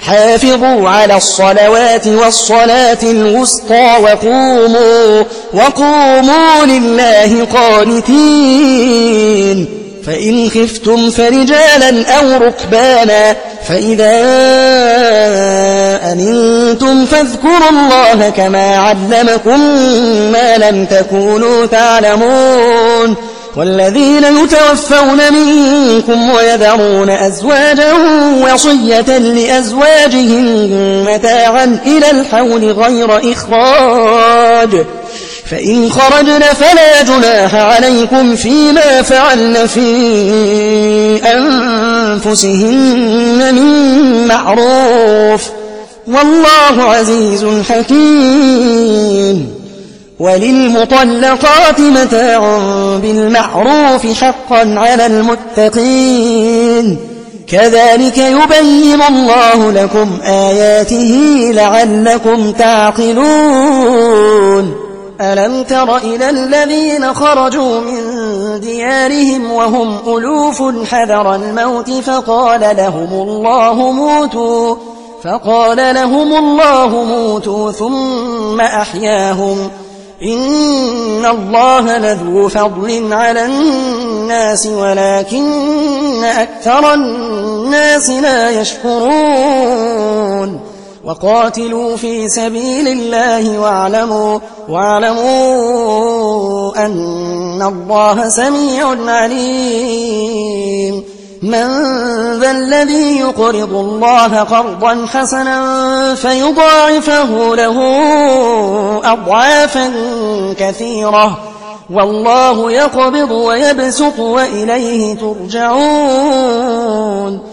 حافظوا على الصلوات والصلاة الوسطى وقوموا لله قانتين. فإن خفتم فرجالا أو ركبانا فإذا أمنتم فاذكروا الله كما علمكم ما لم تكونوا تعلمون. والذين يتوفون منكم ويذرون أزواجا وصية لأزواجهم متاعا إلى الحول غير إخراج فإن خرجن فلا جناح عليكم فيما فعلن في أنفسهن من معروف والله عزيز حكيم. وللمطلقات متاع بالمعروف حقا على المتقين كذلك يبين الله لكم آياته لعلكم تعقلون. ألم تر إلى الذين خرجوا من ديارهم وهم ألوف حذر الموت فقال لهم الله موتوا ثم أحياهم إن الله لذو فضل على الناس ولكن أكثر الناس لا يشكرون. وقاتلوا في سبيل الله واعلموا أن الله سميع عليم. من ذا الذي يقرض الله قرضا حسنا فيضاعفه له أضعافا كثيرة والله يقبض ويبسط وإليه ترجعون.